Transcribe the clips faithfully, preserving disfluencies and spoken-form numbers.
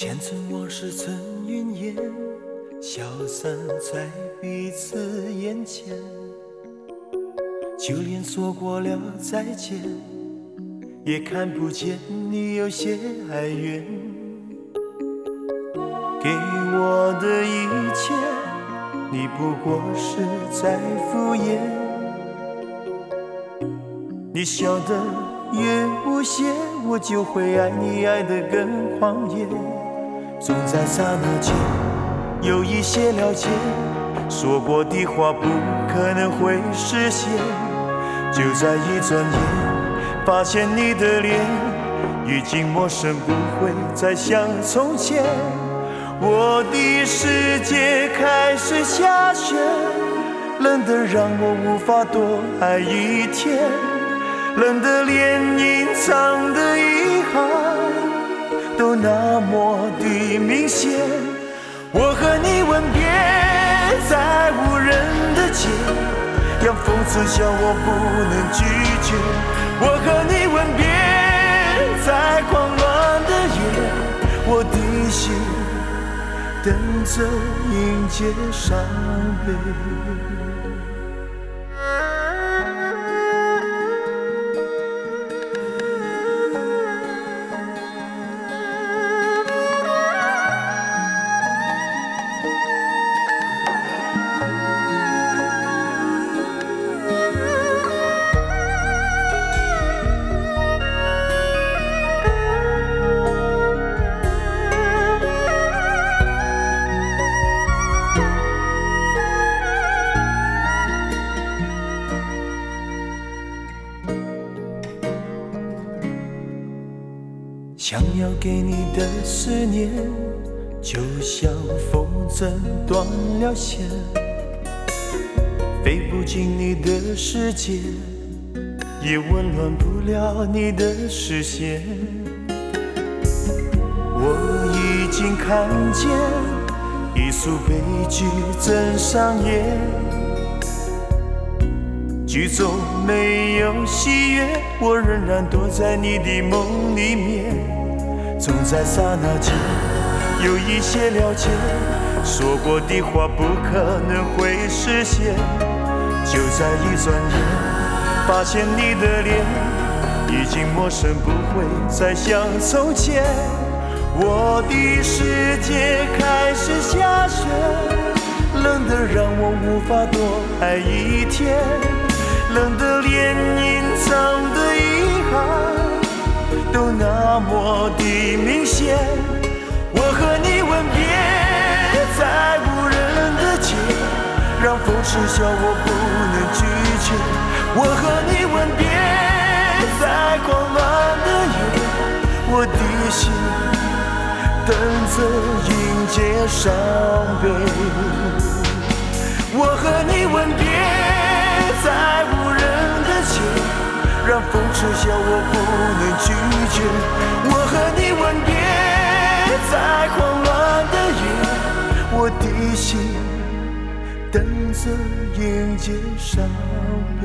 前尘往事成云烟，消散在彼此眼前。就连说过了再见，也看不见你有些哀怨。给我的一切，你不过是在敷衍。你笑得越无邪，我就会爱你爱得更狂野。总在刹那间有一些了解，说过的话不可能会实现。就在一转眼，发现你的脸已经陌生，不会再像从前。我的世界开始下雪，冷得让我无法多爱一天，冷得连隐藏的遗憾都那么的明显。我和你吻别在无人的街，让风痴笑我不能拒绝。我和你吻别在狂乱的夜，我的心等着迎接伤悲。想要给你的思念，就像风筝断了线，飞不进你的世界，也温暖不了你的视线。我已经看见一出悲剧正上演，剧中没有喜悦，我仍然躲在你的梦里面。总在刹那间有一些了解，说过的话不可能会实现。就在一转眼，发现你的脸已经陌生，不会再像从前。我的世界开始下雪，冷得让我无法多爱一天，冷得连隐藏的遗憾都那么的明显。我和你吻别在无人的街，让风痴笑我不能拒绝。我和你吻别在狂乱的夜，我的心等着迎接伤悲。我和你吻别在无人的街，让风痴笑我不能拒绝。我和你吻别在狂乱的夜，我的心等着迎接伤悲。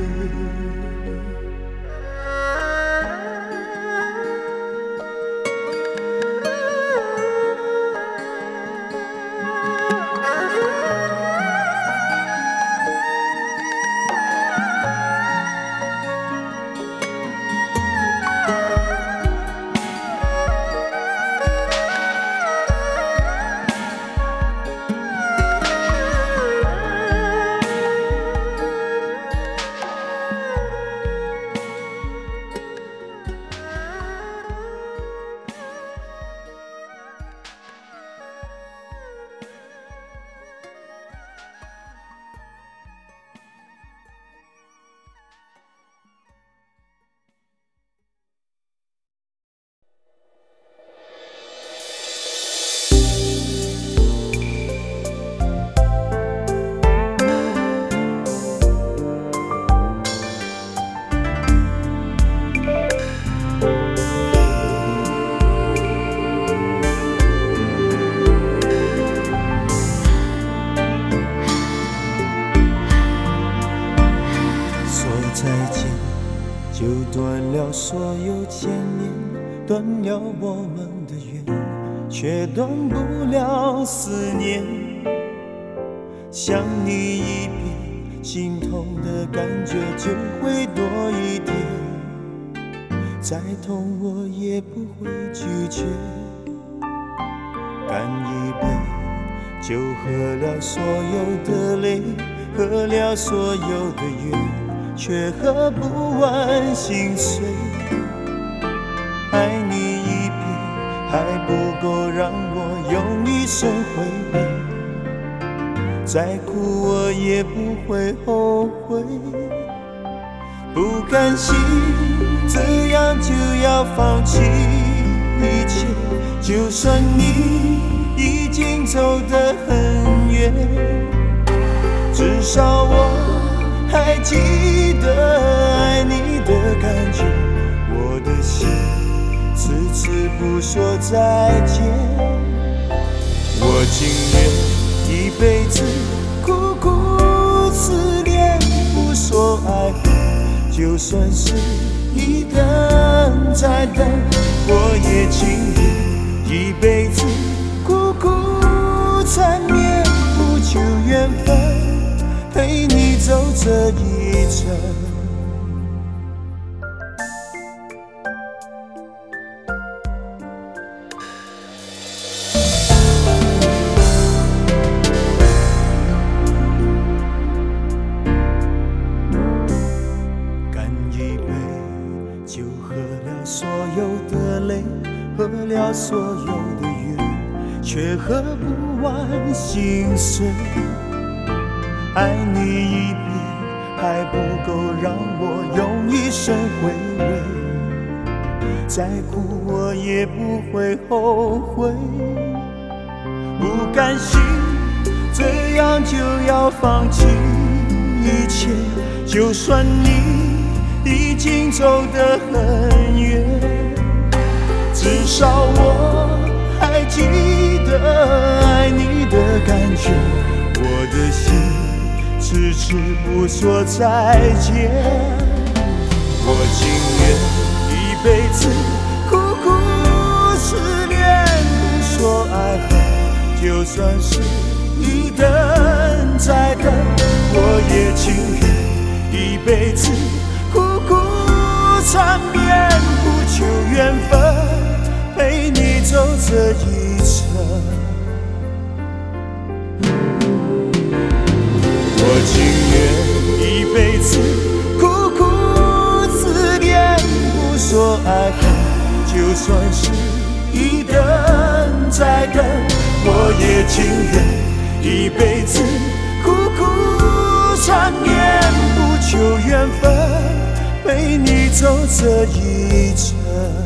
就断了所有牵连，断了我们的缘， 却断不了思念。想你一遍，心痛的感觉就会多一点，再痛我也不会拒绝。干一杯，就喝了所有的泪，喝了所有的怨，却喝不完心碎。爱你一遍还不够让我用一生回味，再苦我也不会后悔。不甘心这样就要放弃一切，就算你已经走得很远，至少我还记得爱你的感觉。我的心次次不说再见，我情愿一辈子苦苦思念，不说爱恨，就算是一等再等，我也情愿一辈子苦苦缠绵，不求缘分，陪你走这一程。喝了所有的怨，却喝不完心碎。爱你一遍还不够让我用一生回味，再苦我也不会后悔。不甘心这样就要放弃一切，就算你已经走得很远，至少我还记得爱你的感觉。我的心迟迟不说再见，我情愿一辈子苦苦思念，不说爱恨，就算是一等再等，我也情愿一辈子苦苦缠绵，不求缘分，陪你走这一程。我情愿一辈子苦苦思念，不说爱恨，就算是一等再等，我也情愿一辈子苦苦缠绵，不求缘分，陪你走这一程。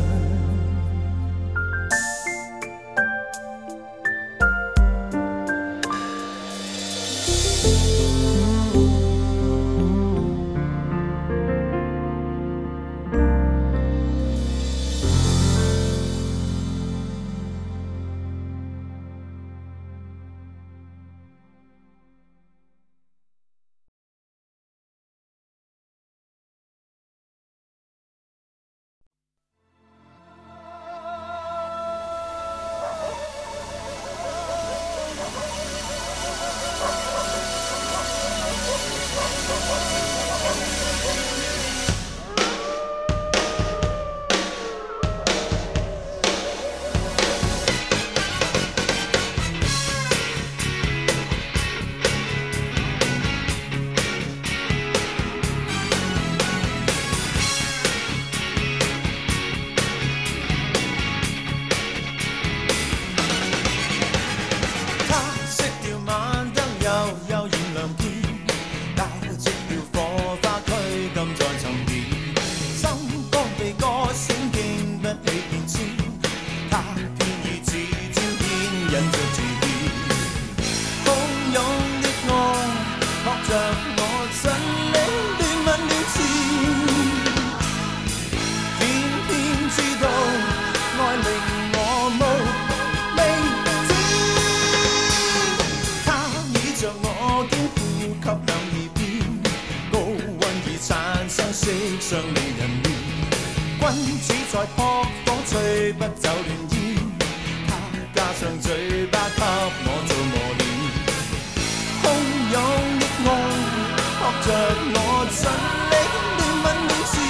相令人怨，君子在扑火，吹不走亂煙。他加上嘴巴給我做磨練，洶湧的愛學着我盡力戀吻戀戰，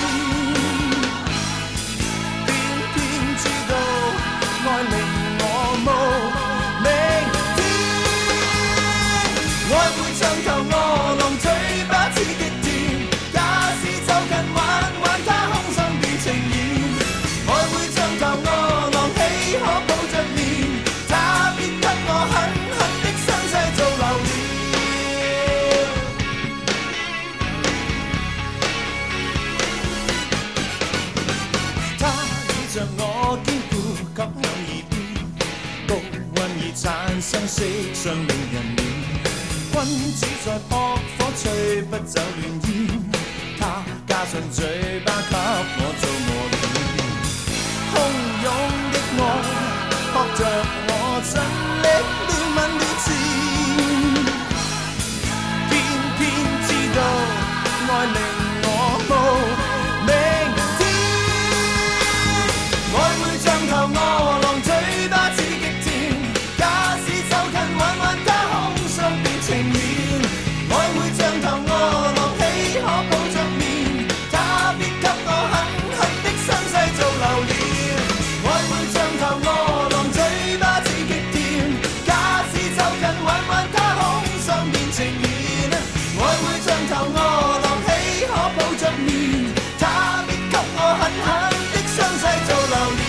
偏偏知道愛令我無明天，愛會像頭餓狼，嘴巴似極甜，假使走近玩玩它空想變情緣，愛會像頭餓狼豈可抱着眠，他必給我狠狠的身世做留念，他倚着我肩負吸響耳邊，高溫已產生色相令人戀，君子在撲火吹不走亂煙，他加上嘴巴給我做磨練，洶湧的愛學着我盡力戀吻戀戰，偏偏知道愛令我無明天，愛會像頭餓狼，嘴巴似極甜，假使走近玩玩它空想變情緣，愛會像頭餓狼豈可抱着眠，他必給我狠狠的身世做留念，愛會像頭餓狼，嘴巴似極甜，假使走近玩玩它空想變情緣，愛會像頭餓狼豈可抱着眠，他必給我狠狠的身世做留念。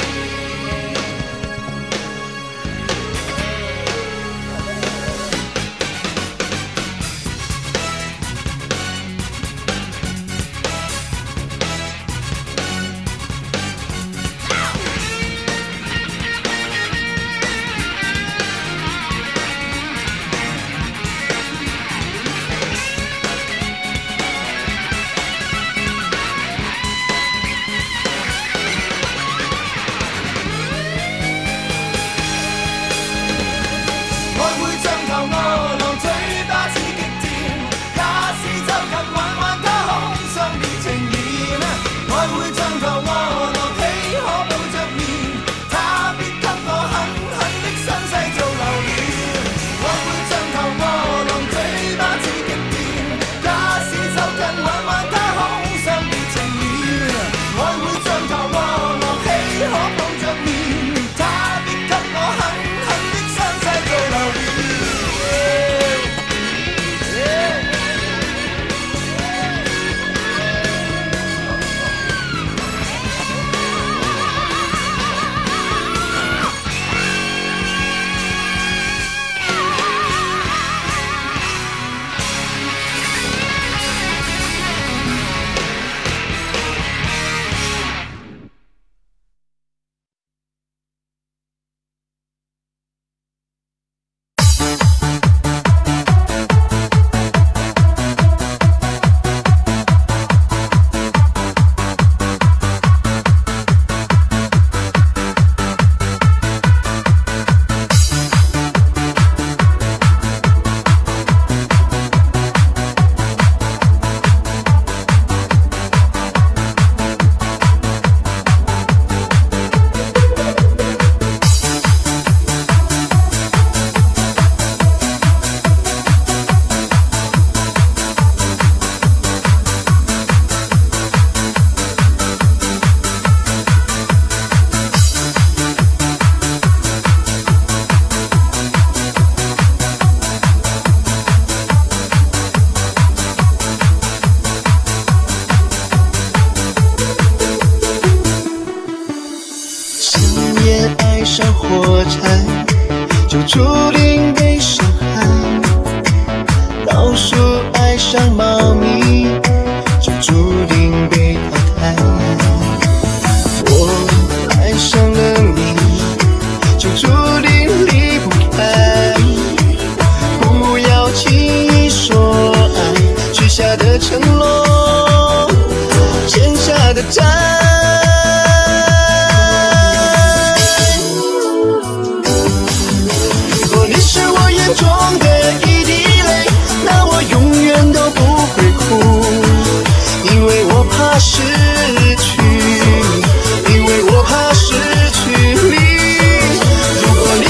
上火柴，就注定被伤害；老鼠爱上猫咪，就注定被淘汰。我爱上了你，就注定离不开。不要轻易说爱，许下的承诺，欠下的债。中的一滴泪，那我永远都不会哭，因为我怕失去，因为我怕失去你。如果你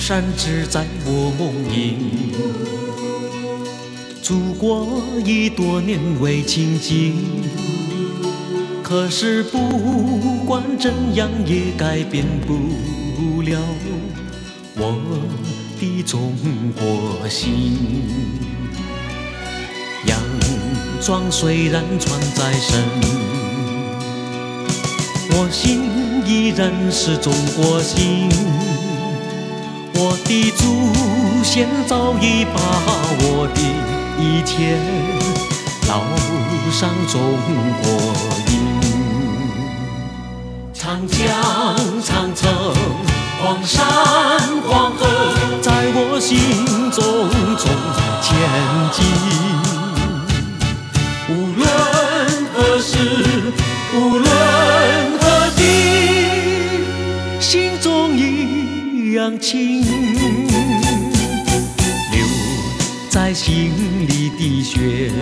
山只在我梦萦，祖国已多年未亲近，可是不管怎样也改变不了我的中国心。洋装虽然穿在身，我心依然是中国心。我的祖先早已把我的一切烙上中国印。长江长城黄山黄河在我心中中前进，无论何时无论何地，心中一样情，留在心里的血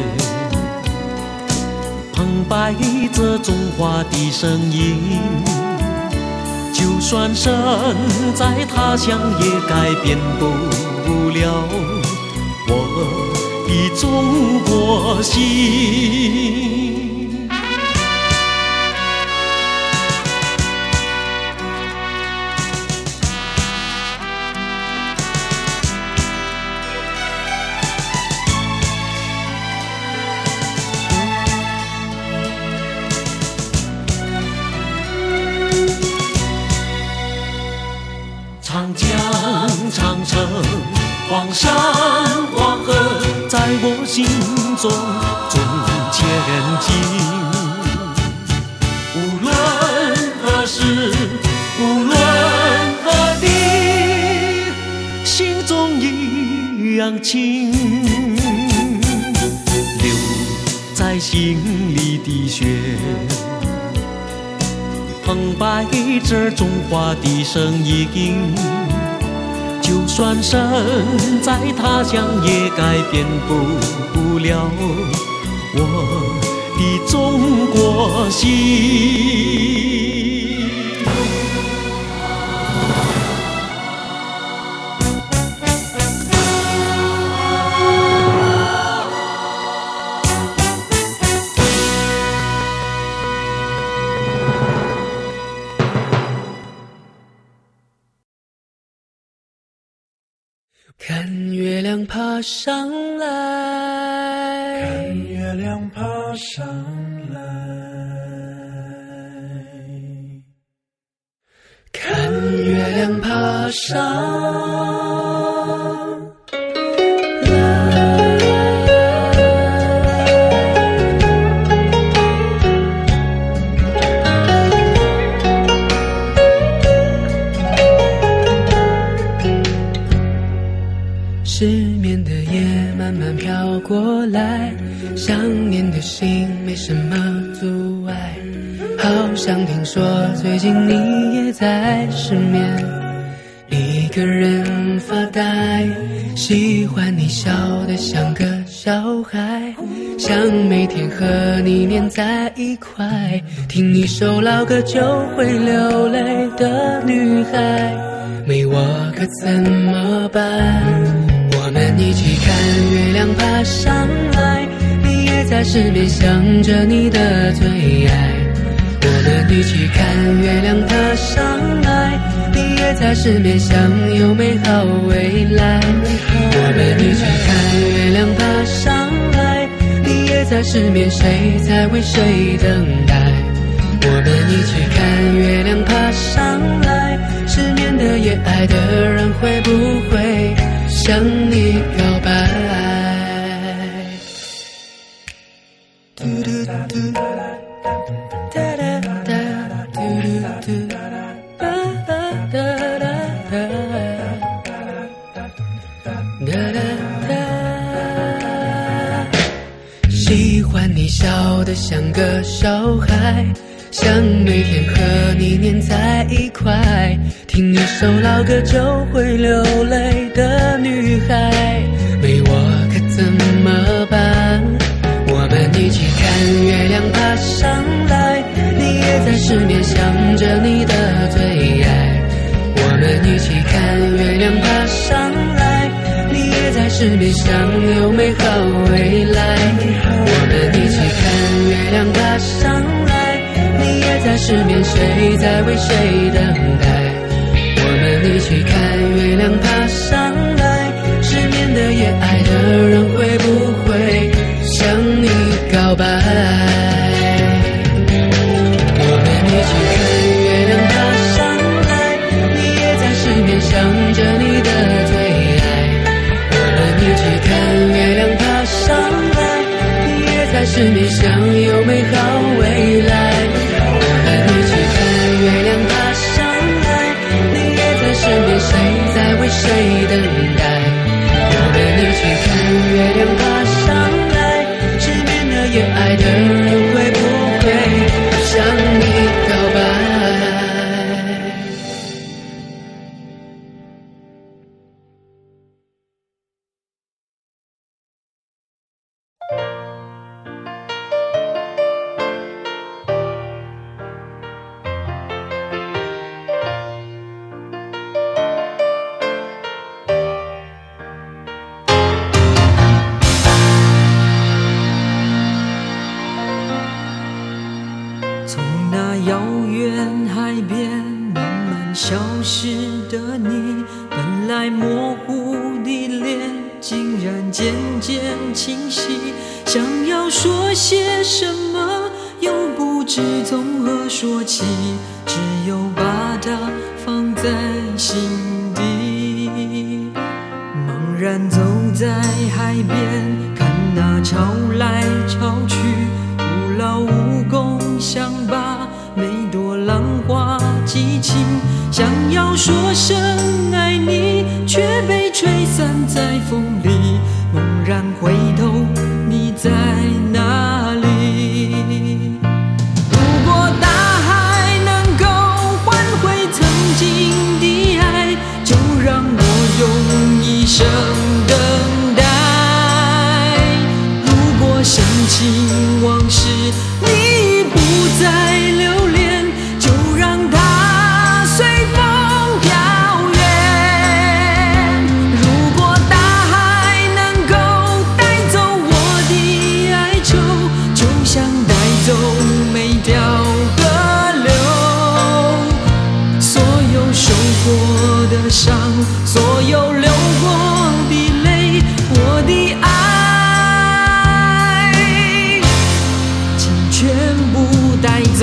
澎湃着中华的声音，就算身在他乡也改变不了我的中国心。长江长城黄山黄河在我心中中前进，无论何时无论何地，心中一样情，留在心里的血澎湃着中华的声音，就算身在他乡也改变不了我的中国心。 看月亮爬上来， 看月亮爬上来， 看月亮爬上失眠的夜慢慢飘过来，想念的心没什么阻碍，好像听说最近你也在失眠，一个人发呆，喜欢你笑得像个小孩，想每天和你黏在一块，听一首老歌就会流泪的女孩，没我可怎么办？我们一起看月亮爬上来，你也在失眠想着你的最爱。我们一起看月亮爬上来，你也在失眠想有美好未来。我们一起看月亮爬上来，你也在失眠谁在为谁等待。我们一起看月亮爬上来，失眠的夜爱的人会不会向你告白？嘟嘟嘟哒哒哒嘟嘟嘟哒哒哒哒哒哒哒，喜欢你笑得像个小孩，想每天和你黏在一块，听一首老歌就会流泪的女孩，没我可怎么办？我们一起看月亮爬上来，你也在失眠想着你的最爱。我们一起看月亮爬上来，你也在失眠，想有美好未来。我们一起看月亮爬上来，你也在失眠，谁在为谁等待？我们一起看月亮爬上来，失眠的夜，爱的人会不会向你告白？我们一起看月亮爬上来，你也在失眠，想着你的最爱。我们一起看月亮爬上来，你也在失眠，想有美好未来。我们一起看月亮爬上来，你也在失眠，谁在为谁等待？我们一起看月亮爬上来，失眠的夜，爱的人会不会向你告白？ 从那遥远海边慢慢消失的你，本来模糊的脸竟然渐渐清晰，想要说些什么又不知从何说起，只有把它放在心底。茫然走在海边，看那潮来潮去，徒劳无功，想把每朵浪花记清，想要说声爱你，却被吹散在风里。猛然回头，你在哪里？如果大海能够换回曾经的爱，就让我用一生等待。如果深情往事你不再留恋，就让它随风飘远。如果大海能够带走我的哀愁，就像带走每条河流。所有受过的伤，所有流过的泪，我的爱请全部带走。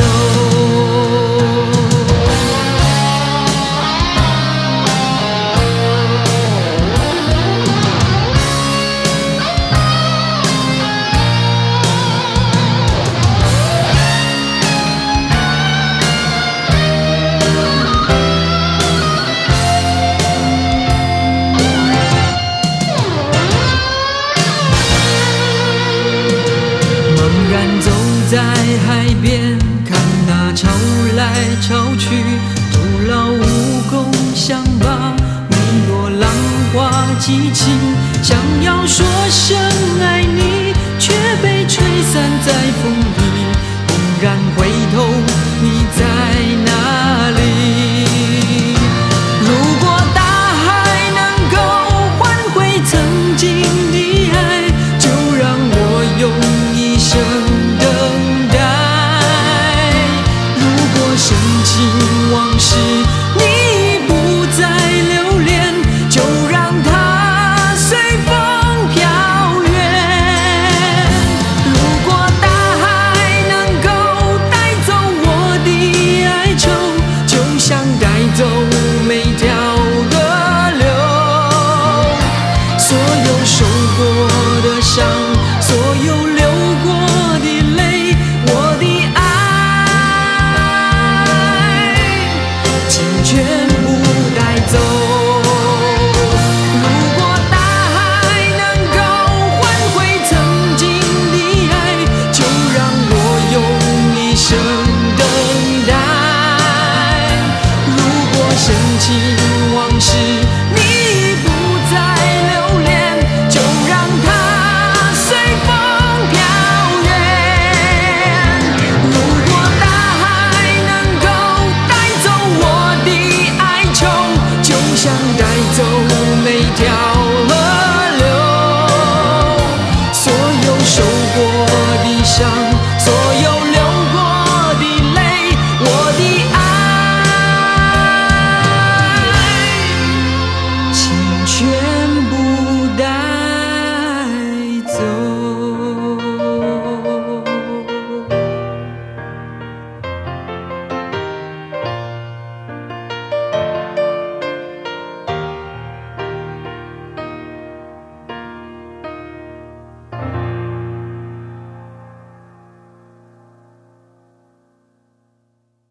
茫然走在海边，看那潮来潮去，徒劳无功，想把每朵浪花记清，想要说声爱你，却被吹散在风里。猛然回头，你在哪里？如果大海能够换回曾经的爱，就让我用一生等待。如果深情往事你不再留恋，就让它随风飘远。如果大海能够带走我的哀愁，就像带走每条河流。所有受过的伤，所有